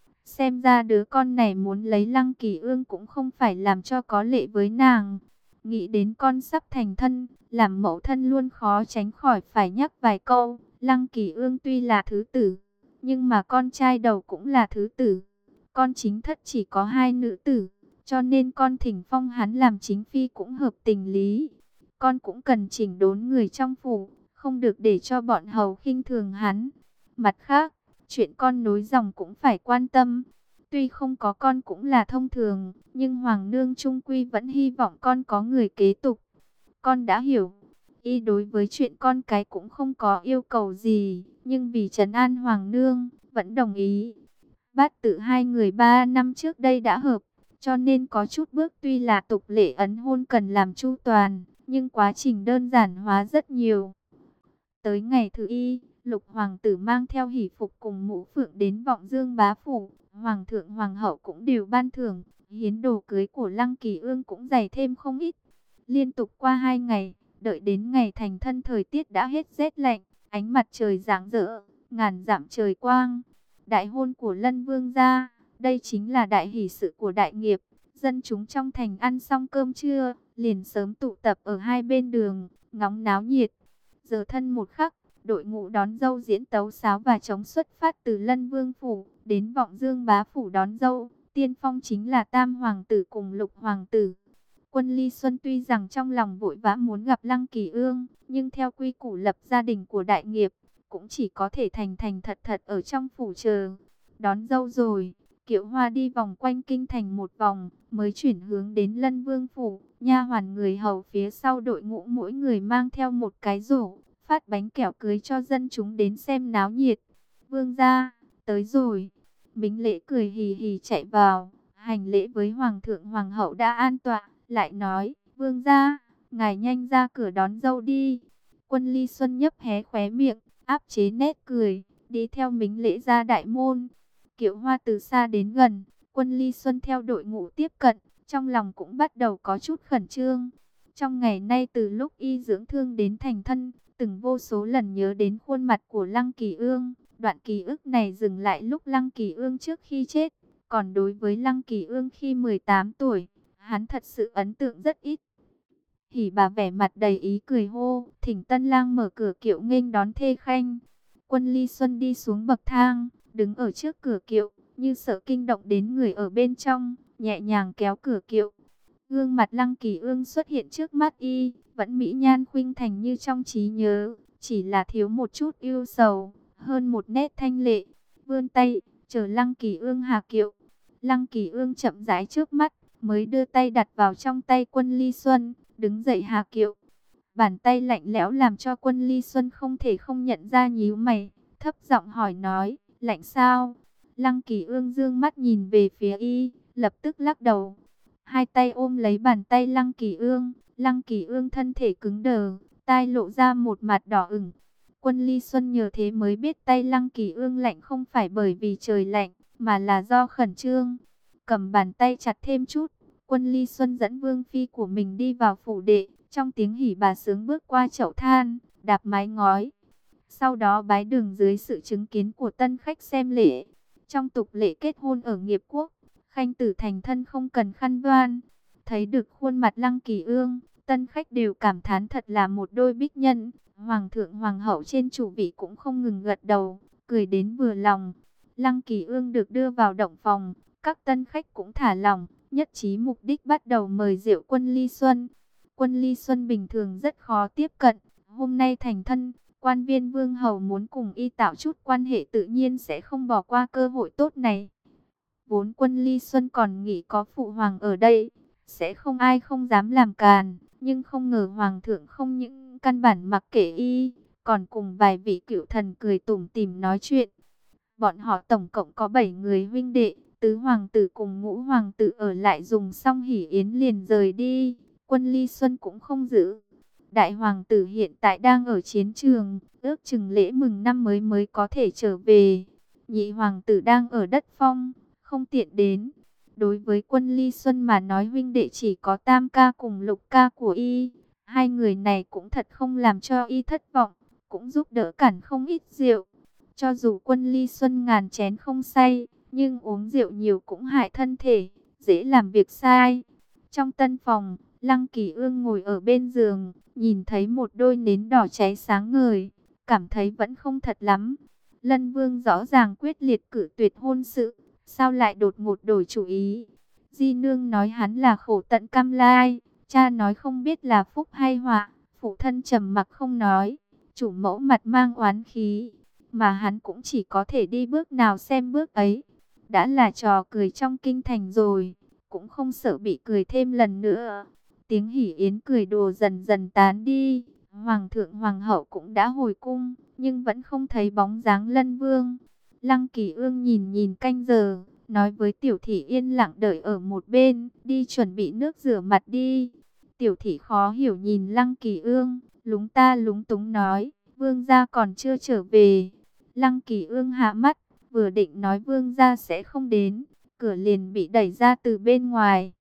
Xem ra đứa con này muốn lấy Lăng Kỳ Ương cũng không phải làm cho có lệ với nàng. Nghĩ đến con sắp thành thân, làm mẫu thân luôn khó tránh khỏi phải nhắc vài câu. Lăng Kỳ Ương tuy là thứ tử, nhưng mà con trai đầu cũng là thứ tử. Con chính thất chỉ có hai nữ tử, cho nên con thỉnh phong hắn làm chính phi cũng hợp tình lý. Con cũng cần chỉnh đốn người trong phủ, không được để cho bọn hầu khinh thường hắn. Mặt khác, chuyện con nối dòng cũng phải quan tâm. Tuy không có con cũng là thông thường, nhưng Hoàng nương trung quy vẫn hy vọng con có người kế tục. Con đã hiểu, y đối với chuyện con cái cũng không có yêu cầu gì, nhưng vì trấn an Hoàng nương, vẫn đồng ý. Bát tự hai người ba năm trước đây đã hợp, cho nên có chút bước tuy là tục lệ ấn hôn cần làm chu toàn, nhưng quá trình đơn giản hóa rất nhiều. Tới ngày thứ y, Lục hoàng tử mang theo hỷ phục cùng mũ phượng đến vọng dương bá phủ. Hoàng thượng hoàng hậu cũng đều ban thưởng, hiến đồ cưới của Lăng Kỳ Ương cũng dày thêm không ít. Liên tục qua hai ngày, đợi đến ngày thành thân thời tiết đã hết rét lạnh, ánh mặt trời rạng rỡ, ngàn dặm trời quang. Đại hôn của Lân Vương gia, đây chính là đại hỷ sự của đại nghiệp. Dân chúng trong thành ăn xong cơm trưa, liền sớm tụ tập ở hai bên đường, ngóng náo nhiệt. Giờ thân một khắc, đội ngũ đón dâu diễn tấu sáo và trống xuất phát từ Lân Vương phủ, đến Vọng Dương bá phủ đón dâu. Tiên phong chính là Tam Hoàng tử cùng Lục Hoàng tử. Quân Ly Xuân tuy rằng trong lòng vội vã muốn gặp Lăng Kỳ Ương, nhưng theo quy củ lập gia đình của đại nghiệp, cũng chỉ có thể thành thành thật thật ở trong phủ chờ. Đón dâu rồi, Kiệu Hoa đi vòng quanh kinh thành một vòng, mới chuyển hướng đến Lân Vương phủ. Nha hoàn người hầu phía sau đội ngũ mỗi người mang theo một cái rổ, phát bánh kẹo cưới cho dân chúng đến xem náo nhiệt. Vương gia, tới rồi. Bính Lễ cười hì hì chạy vào, hành lễ với Hoàng thượng Hoàng hậu đã an tọa, lại nói, Vương gia, ngài nhanh ra cửa đón dâu đi. Quân Ly Xuân nhấp hé khóe miệng, áp chế nét cười, đi theo Bính Lễ ra đại môn. Kiệu Hoa từ xa đến gần, Quân Ly Xuân theo đội ngũ tiếp cận, trong lòng cũng bắt đầu có chút khẩn trương. Trong ngày nay từ lúc y dưỡng thương đến thành thân, từng vô số lần nhớ đến khuôn mặt của Lăng Kỳ Ương. Đoạn ký ức này dừng lại lúc Lăng Kỳ Ương trước khi chết. Còn đối với Lăng Kỳ Ương khi mười tám tuổi, hắn thật sự ấn tượng rất ít. Hỉ bà vẻ mặt đầy ý cười hô, thỉnh tân lang mở cửa kiệu nghênh đón thê khanh. Quân Ly Xuân đi xuống bậc thang, đứng ở trước cửa kiệu, như sợ kinh động đến người ở bên trong, nhẹ nhàng kéo cửa kiệu. Gương mặt Lăng Kỳ Ương xuất hiện trước mắt y, vẫn mỹ nhan khuynh thành như trong trí nhớ, chỉ là thiếu một chút ưu sầu, hơn một nét thanh lệ. Vươn tay, chờ Lăng Kỳ Ương hạ kiệu. Lăng Kỳ Ương chậm rãi trước mắt, mới đưa tay đặt vào trong tay Quân Ly Xuân, đứng dậy hạ kiệu. Bàn tay lạnh lẽo làm cho Quân Ly Xuân không thể không nhận ra, nhíu mày, thấp giọng hỏi nói, lạnh sao? Lăng Kỳ Ương dương mắt nhìn về phía y, lập tức lắc đầu. Hai tay ôm lấy bàn tay Lăng Kỳ Ương, Lăng Kỳ Ương thân thể cứng đờ, tai lộ ra một mặt đỏ ửng. Quân Ly Xuân nhờ thế mới biết tay Lăng Kỳ Ương lạnh không phải bởi vì trời lạnh, mà là do khẩn trương. Cầm bàn tay chặt thêm chút, Quân Ly Xuân dẫn vương phi của mình đi vào phủ đệ, trong tiếng hỉ bà sướng bước qua chậu than, đạp mái ngói. Sau đó bái đường dưới sự chứng kiến của tân khách xem lễ. Trong tục lệ kết hôn ở nghiệp quốc, khanh tử thành thân không cần khăn voan. Thấy được khuôn mặt Lăng Kỳ Ương, tân khách đều cảm thán thật là một đôi bích nhân. Hoàng thượng Hoàng hậu trên chủ vị cũng không ngừng gật đầu, cười đến vừa lòng. Lăng Kỳ Ương được đưa vào động phòng, các tân khách cũng thả lỏng, nhất trí mục đích bắt đầu mời rượu Quân Ly Xuân. Quân Ly Xuân bình thường rất khó tiếp cận, hôm nay thành thân, quan viên vương hầu muốn cùng y tạo chút quan hệ tự nhiên sẽ không bỏ qua cơ hội tốt này. Vốn Quân Ly Xuân còn nghĩ có phụ hoàng ở đây, sẽ không ai không dám làm càn, nhưng không ngờ hoàng thượng không những căn bản mặc kệ y, còn cùng vài vị cựu thần cười tủm tỉm nói chuyện. Bọn họ tổng cộng có bảy người huynh đệ, tứ hoàng tử cùng ngũ hoàng tử ở lại dùng xong hỷ yến liền rời đi, Quân Ly Xuân cũng không giữ. Đại hoàng tử hiện tại đang ở chiến trường, ước chừng lễ mừng năm mới mới có thể trở về. Nhị hoàng tử đang ở đất phong, không tiện đến. Đối với Quân Ly Xuân mà nói huynh đệ chỉ có Tam ca cùng Lục ca của y. Hai người này cũng thật không làm cho y thất vọng, cũng giúp đỡ cản không ít rượu. Cho dù Quân Ly Xuân ngàn chén không say, nhưng uống rượu nhiều cũng hại thân thể, dễ làm việc sai. Trong tân phòng, Lăng Kỳ Ương ngồi ở bên giường, nhìn thấy một đôi nến đỏ cháy sáng ngời, cảm thấy vẫn không thật lắm. Lân Vương rõ ràng quyết liệt cử tuyệt hôn sự, sao lại đột ngột đổi chủ ý? Di nương nói hắn là khổ tận cam lai, cha nói không biết là phúc hay họa, phụ thân trầm mặc không nói, chủ mẫu mặt mang oán khí, mà hắn cũng chỉ có thể đi bước nào xem bước ấy. Đã là trò cười trong kinh thành rồi, cũng không sợ bị cười thêm lần nữa. Tiếng hỉ yến cười đùa dần dần tán đi, Hoàng thượng Hoàng hậu cũng đã hồi cung, nhưng vẫn không thấy bóng dáng Lân Vương. Lăng Kỳ Ương nhìn nhìn canh giờ, nói với Tiểu Thị yên lặng đợi ở một bên, đi chuẩn bị nước rửa mặt đi. Tiểu Thị khó hiểu nhìn Lăng Kỳ Ương, lúng ta lúng túng nói, Vương gia còn chưa trở về. Lăng Kỳ Ương hạ mắt, vừa định nói Vương gia sẽ không đến, cửa liền bị đẩy ra từ bên ngoài.